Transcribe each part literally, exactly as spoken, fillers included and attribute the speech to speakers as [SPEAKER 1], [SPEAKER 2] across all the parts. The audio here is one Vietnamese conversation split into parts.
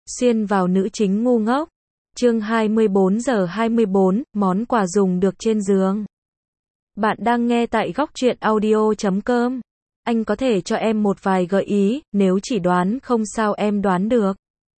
[SPEAKER 1] Xuyên vào nữ chính ngu ngốc. Chương hai mươi bốn giờ hai mươi bốn, món quà dùng được trên giường. Bạn đang nghe tại góc truyện audio chấm com. Anh có thể cho em một vài gợi ý, nếu chỉ đoán không sao em đoán được.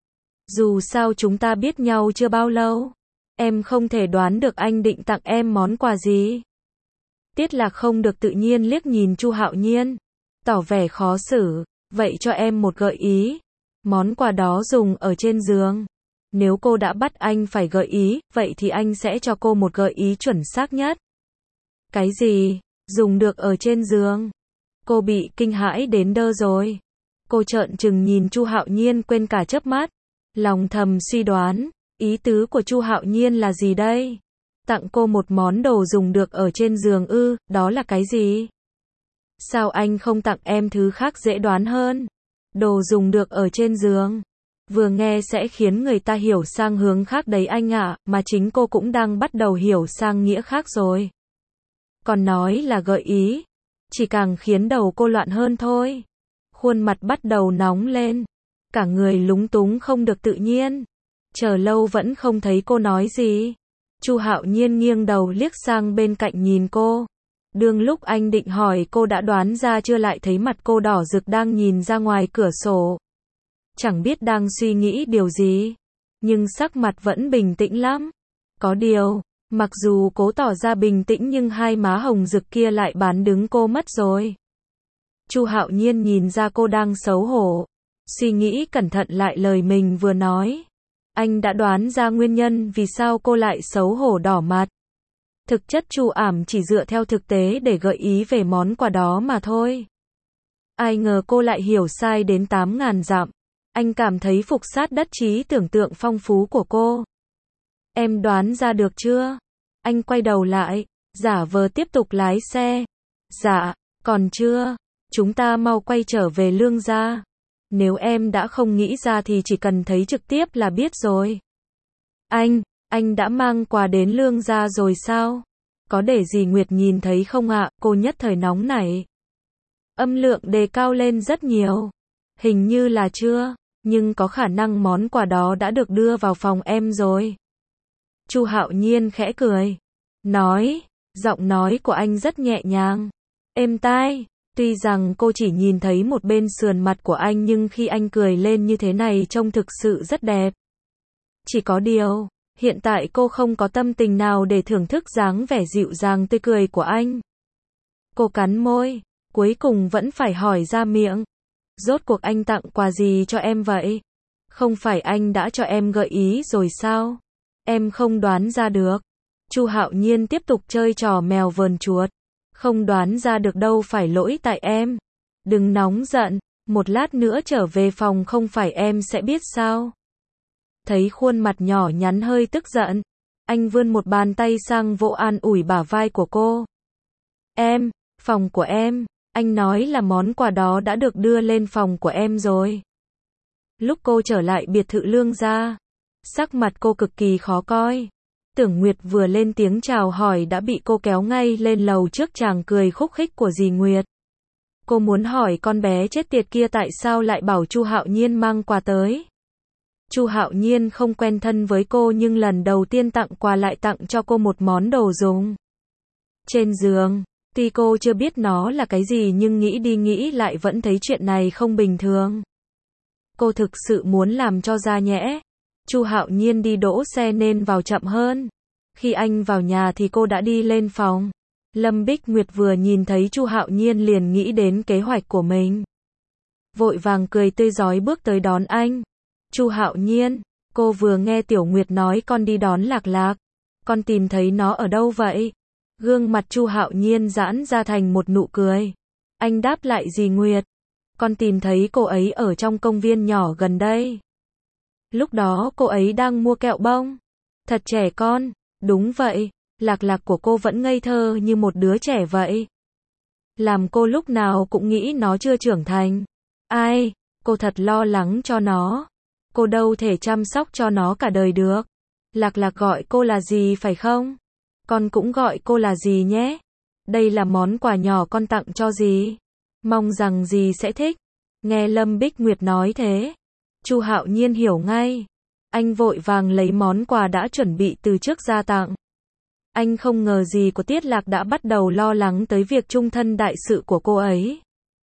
[SPEAKER 1] Dù sao chúng ta biết nhau chưa bao lâu. Em không thể đoán được anh định tặng em món quà gì. Tiết Lạc không được tự nhiên liếc nhìn Chu Hạo Nhiên, tỏ vẻ khó xử. Vậy cho em một gợi ý. Món quà đó dùng ở trên giường. Nếu cô đã bắt anh phải gợi ý, vậy thì anh sẽ cho cô một gợi ý chuẩn xác nhất. Cái gì? Dùng được ở trên giường? Cô bị kinh hãi đến đơ rồi. Cô trợn trừng nhìn Chu Hạo Nhiên quên cả chớp mắt. Lòng thầm suy đoán, ý tứ của Chu Hạo Nhiên là gì đây? Tặng cô một món đồ dùng được ở trên giường ư, đó là cái gì? Sao anh không tặng em thứ khác dễ đoán hơn? Đồ dùng được ở trên giường. Vừa nghe sẽ khiến người ta hiểu sang hướng khác đấy anh ạ, mà chính cô cũng đang bắt đầu hiểu sang nghĩa khác rồi. Còn nói là gợi ý, chỉ càng khiến đầu cô loạn hơn thôi. Khuôn mặt bắt đầu nóng lên, cả người lúng túng không được tự nhiên. Chờ lâu vẫn không thấy cô nói gì. Chu Hạo Nhiên nghiêng đầu liếc sang bên cạnh nhìn cô. Đương lúc anh định hỏi cô đã đoán ra chưa lại thấy mặt cô đỏ rực đang nhìn ra ngoài cửa sổ. Chẳng biết đang suy nghĩ điều gì, nhưng sắc mặt vẫn bình tĩnh lắm. Có điều, mặc dù cố tỏ ra bình tĩnh nhưng hai má hồng rực kia lại bán đứng cô mất rồi. Chu Hạo Nhiên nhìn ra cô đang xấu hổ, suy nghĩ cẩn thận lại lời mình vừa nói. Anh đã đoán ra nguyên nhân vì sao cô lại xấu hổ đỏ mặt. Thực chất Chu ảm chỉ dựa theo thực tế để gợi ý về món quà đó mà thôi. Ai ngờ cô lại hiểu sai đến tám ngàn dặm. Anh cảm thấy phục sát đất trí tưởng tượng phong phú của cô. Em đoán ra được chưa? Anh quay đầu lại, giả vờ tiếp tục lái xe. Dạ, còn chưa. Chúng ta mau quay trở về Lương gia. Nếu em đã không nghĩ ra thì chỉ cần thấy trực tiếp là biết rồi. Anh, anh đã mang quà đến Lương gia rồi sao? Có để dì Nguyệt nhìn thấy không ạ? Cô nhất thời nóng nảy. Âm lượng đề cao lên rất nhiều. Hình như là chưa, nhưng có khả năng món quà đó đã được đưa vào phòng em rồi. Chu Hạo Nhiên khẽ cười, nói, giọng nói của anh rất nhẹ nhàng, êm tai. Tuy rằng cô chỉ nhìn thấy một bên sườn mặt của anh nhưng khi anh cười lên như thế này trông thực sự rất đẹp. Chỉ có điều, hiện tại cô không có tâm tình nào để thưởng thức dáng vẻ dịu dàng tươi cười của anh. Cô cắn môi, cuối cùng vẫn phải hỏi ra miệng. Rốt cuộc anh tặng quà gì cho em vậy? Không phải anh đã cho em gợi ý rồi sao? Em không đoán ra được. Chu Hạo Nhiên tiếp tục chơi trò mèo vờn chuột. Không đoán ra được đâu phải lỗi tại em. Đừng nóng giận, một lát nữa trở về phòng không phải em sẽ biết sao? Thấy khuôn mặt nhỏ nhắn hơi tức giận, anh vươn một bàn tay sang vỗ an ủi bả vai của cô. Em, phòng của em. Anh nói là món quà đó đã được đưa lên phòng của em rồi. Lúc cô trở lại biệt thự Lương gia, sắc mặt cô cực kỳ khó coi. Tưởng Nguyệt vừa lên tiếng chào hỏi đã bị cô kéo ngay lên lầu trước chàng cười khúc khích của dì Nguyệt. Cô muốn hỏi con bé chết tiệt kia tại sao lại bảo Chu Hạo Nhiên mang quà tới. Chu Hạo Nhiên không quen thân với cô nhưng lần đầu tiên tặng quà lại tặng cho cô một món đồ dùng. Trên giường. Tuy cô chưa biết nó là cái gì nhưng nghĩ đi nghĩ lại vẫn thấy chuyện này không bình thường. Cô thực sự muốn làm cho ra nhẽ. Chu Hạo Nhiên đi đỗ xe nên vào chậm hơn. Khi anh vào nhà thì cô đã đi lên phòng. Lâm Bích Nguyệt vừa nhìn thấy Chu Hạo Nhiên liền nghĩ đến kế hoạch của mình. Vội vàng cười tươi rói bước tới đón anh. Chu Hạo Nhiên, cô vừa nghe Tiểu Nguyệt nói con đi đón Lạc Lạc. Con tìm thấy nó ở đâu vậy? Gương mặt Chu Hạo Nhiên giãn ra thành một nụ cười. Anh đáp lại dì Nguyệt. Con tìm thấy cô ấy ở trong công viên nhỏ gần đây. Lúc đó cô ấy đang mua kẹo bông. Thật trẻ con. Đúng vậy. Lạc Lạc của cô vẫn ngây thơ như một đứa trẻ vậy. Làm cô lúc nào cũng nghĩ nó chưa trưởng thành. Ai, cô thật lo lắng cho nó. Cô đâu thể chăm sóc cho nó cả đời được. Lạc Lạc gọi cô là gì phải không? Con cũng gọi cô là dì nhé. Đây là món quà nhỏ con tặng cho dì. Mong rằng dì sẽ thích. Nghe Lâm Bích Nguyệt nói thế, Chu Hạo Nhiên hiểu ngay. Anh vội vàng lấy món quà đã chuẩn bị từ trước ra tặng. Anh không ngờ gì của Tiết Lạc đã bắt đầu lo lắng tới việc chung thân đại sự của cô ấy.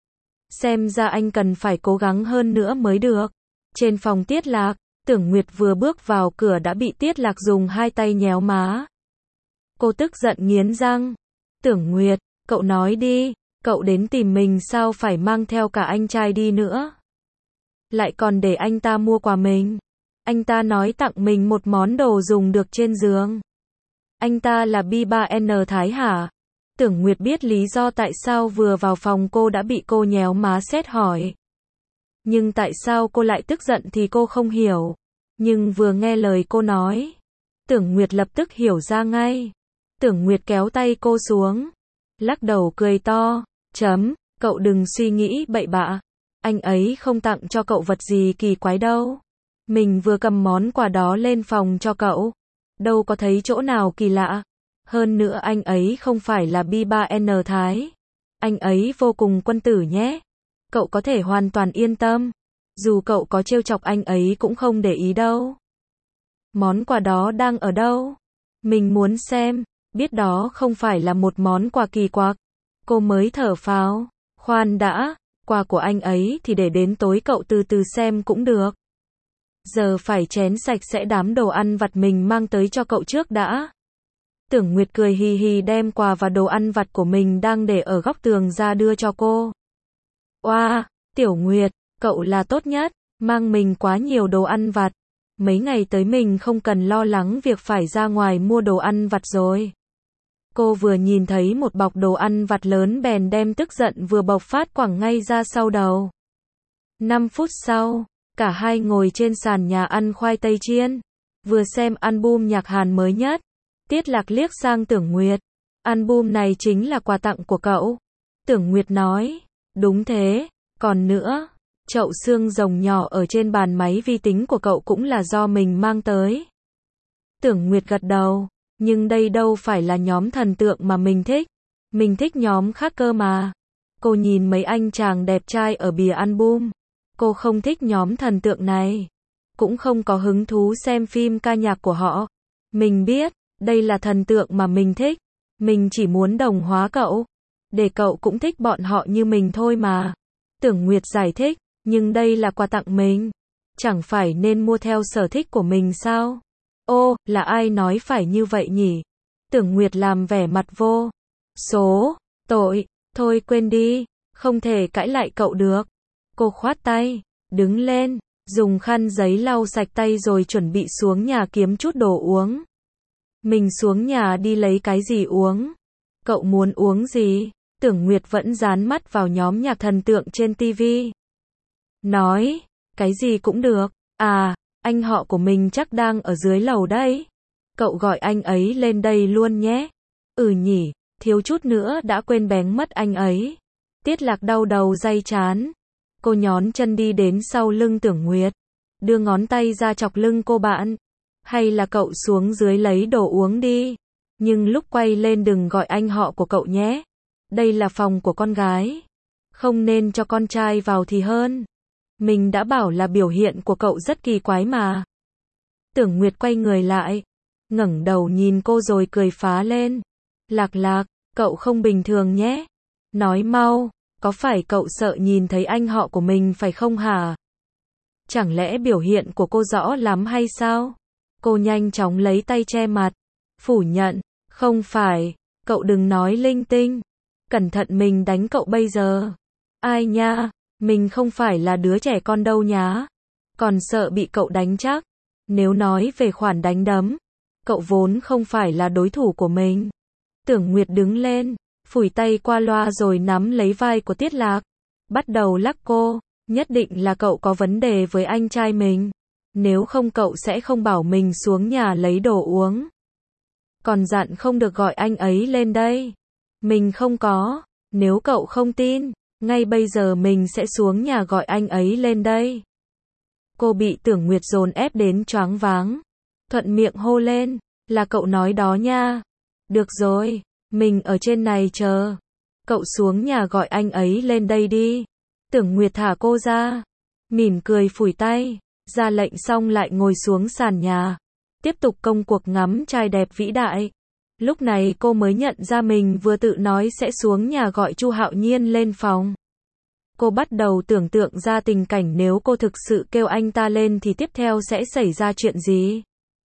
[SPEAKER 1] Xem ra anh cần phải cố gắng hơn nữa mới được. Trên phòng Tiết Lạc, Tưởng Nguyệt vừa bước vào cửa đã bị Tiết Lạc dùng hai tay nhéo má. Cô tức giận nghiến răng. Tưởng Nguyệt, cậu nói đi, cậu đến tìm mình sao phải mang theo cả anh trai đi nữa? Lại còn để anh ta mua quà mình. Anh ta nói tặng mình một món đồ dùng được trên giường. Anh ta là B ba N Thái hả? Tưởng Nguyệt biết lý do tại sao vừa vào phòng cô đã bị cô nhéo má xét hỏi. Nhưng tại sao cô lại tức giận thì cô không hiểu. Nhưng vừa nghe lời cô nói, Tưởng Nguyệt lập tức hiểu ra ngay. Tưởng Nguyệt kéo tay cô xuống, lắc đầu cười to, chấm, cậu đừng suy nghĩ bậy bạ. Anh ấy không tặng cho cậu vật gì kỳ quái đâu. Mình vừa cầm món quà đó lên phòng cho cậu. Đâu có thấy chỗ nào kỳ lạ. Hơn nữa anh ấy không phải là B ba N Thái. Anh ấy vô cùng quân tử nhé. Cậu có thể hoàn toàn yên tâm. Dù cậu có trêu chọc anh ấy cũng không để ý đâu. Món quà đó đang ở đâu? Mình muốn xem. Biết đó không phải là một món quà kỳ quặc. Cô mới thở phào. Khoan đã, quà của anh ấy thì để đến tối cậu từ từ xem cũng được. Giờ phải chén sạch sẽ đám đồ ăn vặt mình mang tới cho cậu trước đã. Tưởng Nguyệt cười hì hì đem quà và đồ ăn vặt của mình đang để ở góc tường ra đưa cho cô. Oa, Tiểu Nguyệt, cậu là tốt nhất, mang mình quá nhiều đồ ăn vặt. Mấy ngày tới mình không cần lo lắng việc phải ra ngoài mua đồ ăn vặt rồi. Cô vừa nhìn thấy một bọc đồ ăn vặt lớn bèn đem tức giận vừa bộc phát quẳng ngay ra sau đầu. năm phút sau, cả hai ngồi trên sàn nhà ăn khoai tây chiên, vừa xem album nhạc Hàn mới nhất. Tiết Lạc liếc sang Tưởng Nguyệt. Album này chính là quà tặng của cậu. Tưởng Nguyệt nói, đúng thế, còn nữa, chậu xương rồng nhỏ ở trên bàn máy vi tính của cậu cũng là do mình mang tới. Tưởng Nguyệt gật đầu, nhưng đây đâu phải là nhóm thần tượng mà mình thích. Mình thích nhóm khác cơ mà. Cô nhìn mấy anh chàng đẹp trai ở bìa album. Cô không thích nhóm thần tượng này. Cũng không có hứng thú xem phim ca nhạc của họ. Mình biết, đây là thần tượng mà mình thích. Mình chỉ muốn đồng hóa cậu. Để cậu cũng thích bọn họ như mình thôi mà. Tưởng Nguyệt giải thích, nhưng đây là quà tặng mình. Chẳng phải nên mua theo sở thích của mình sao? Ô, là ai nói phải như vậy nhỉ? Tưởng Nguyệt làm vẻ mặt vô số tội, thôi quên đi, không thể cãi lại cậu được. Cô khoát tay, đứng lên, dùng khăn giấy lau sạch tay rồi chuẩn bị xuống nhà kiếm chút đồ uống. Mình xuống nhà đi lấy cái gì uống? Cậu muốn uống gì? Tưởng Nguyệt vẫn dán mắt vào nhóm nhạc thần tượng trên ti vi. Nói, cái gì cũng được. À, anh họ của mình chắc đang ở dưới lầu đấy. Cậu gọi anh ấy lên đây luôn nhé. Ừ nhỉ, thiếu chút nữa đã quên bén mất anh ấy. Tiết Lạc đau đầu day chán. Cô nhón chân đi đến sau lưng Tưởng Nguyệt. Đưa ngón tay ra chọc lưng cô bạn. Hay là cậu xuống dưới lấy đồ uống đi. Nhưng lúc quay lên đừng gọi anh họ của cậu nhé. Đây là phòng của con gái. Không nên cho con trai vào thì hơn. Mình đã bảo là biểu hiện của cậu rất kỳ quái mà. Tưởng Nguyệt quay người lại. Ngẩng đầu nhìn cô rồi cười phá lên. Lạc Lạc, cậu không bình thường nhé. Nói mau, có phải cậu sợ nhìn thấy anh họ của mình phải không hả? Chẳng lẽ biểu hiện của cô rõ lắm hay sao? Cô nhanh chóng lấy tay che mặt. Phủ nhận, không phải, cậu đừng nói linh tinh. Cẩn thận mình đánh cậu bây giờ. Ai nha, mình không phải là đứa trẻ con đâu nhá. Còn sợ bị cậu đánh chắc. Nếu nói về khoản đánh đấm, cậu vốn không phải là đối thủ của mình. Tưởng Nguyệt đứng lên, phủi tay qua loa rồi nắm lấy vai của Tiết Lạc. Bắt đầu lắc cô, nhất định là cậu có vấn đề với anh trai mình. Nếu không cậu sẽ không bảo mình xuống nhà lấy đồ uống. Còn dặn không được gọi anh ấy lên đây. Mình không có, nếu cậu không tin, ngay bây giờ mình sẽ xuống nhà gọi anh ấy lên đây. Cô bị Tưởng Nguyệt dồn ép đến choáng váng. Thuận miệng hô lên, là cậu nói đó nha. Được rồi, mình ở trên này chờ. Cậu xuống nhà gọi anh ấy lên đây đi. Tưởng Nguyệt thả cô ra, mỉm cười phủi tay. ra lệnh xong lại ngồi xuống sàn nhà, tiếp tục công cuộc ngắm trai đẹp vĩ đại. Lúc này cô mới nhận ra mình vừa tự nói sẽ xuống nhà gọi Chu Hạo Nhiên lên phòng. Cô bắt đầu tưởng tượng ra tình cảnh nếu cô thực sự kêu anh ta lên thì tiếp theo sẽ xảy ra chuyện gì.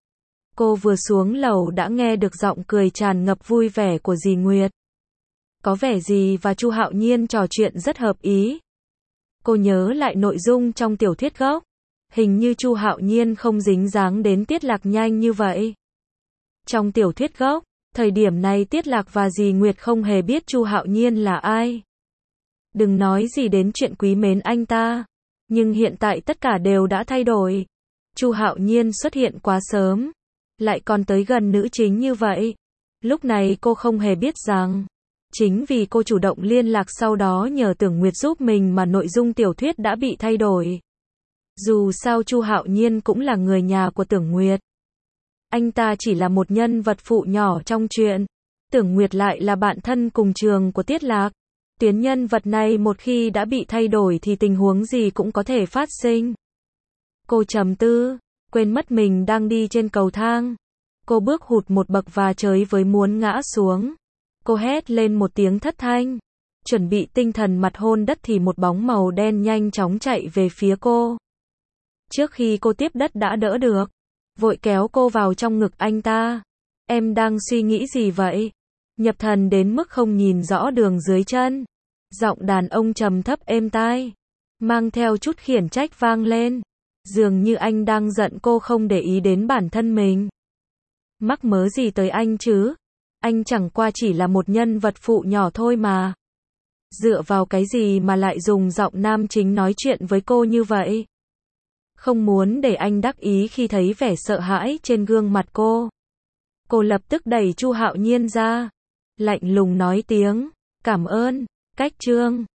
[SPEAKER 1] Cô vừa xuống lầu đã nghe được giọng cười tràn ngập vui vẻ của dì Nguyệt. Có vẻ dì và Chu Hạo Nhiên trò chuyện rất hợp ý. Cô nhớ lại nội dung trong tiểu thuyết gốc. Hình như Chu Hạo Nhiên không dính dáng đến Tiết Lạc nhanh như vậy. Trong tiểu thuyết gốc, thời điểm này Tiết Lạc và dì Nguyệt không hề biết Chu Hạo Nhiên là ai. Đừng nói gì đến chuyện quý mến anh ta. Nhưng hiện tại tất cả đều đã thay đổi. Chu Hạo Nhiên xuất hiện quá sớm. Lại còn tới gần nữ chính như vậy. Lúc này cô không hề biết rằng, chính vì cô chủ động liên lạc sau đó nhờ Tưởng Nguyệt giúp mình mà nội dung tiểu thuyết đã bị thay đổi. Dù sao Chu Hạo Nhiên cũng là người nhà của Tưởng Nguyệt. Anh ta chỉ là một nhân vật phụ nhỏ trong chuyện. Tưởng Nguyệt lại là bạn thân cùng trường của Tiết Lạc. Tuyến nhân vật này một khi đã bị thay đổi thì tình huống gì cũng có thể phát sinh. Cô trầm tư, quên mất mình đang đi trên cầu thang. Cô bước hụt một bậc và chới với muốn ngã xuống. Cô hét lên một tiếng thất thanh. Chuẩn bị tinh thần mặt hôn đất thì một bóng màu đen nhanh chóng chạy về phía cô. Trước khi cô tiếp đất đã đỡ được, vội kéo cô vào trong ngực anh ta. Em đang suy nghĩ gì vậy? Nhập thần đến mức không nhìn rõ đường dưới chân. Giọng đàn ông trầm thấp êm tai, mang theo chút khiển trách vang lên. Dường như anh đang giận cô không để ý đến bản thân mình. Mắc mớ gì tới anh chứ? Anh chẳng qua chỉ là một nhân vật phụ nhỏ thôi mà. Dựa vào cái gì mà lại dùng giọng nam chính nói chuyện với cô như vậy? Không muốn để anh đắc ý khi thấy vẻ sợ hãi trên gương mặt cô. Cô lập tức đẩy Chu Hạo Nhiên ra. Lạnh lùng nói tiếng, cảm ơn, cách trương.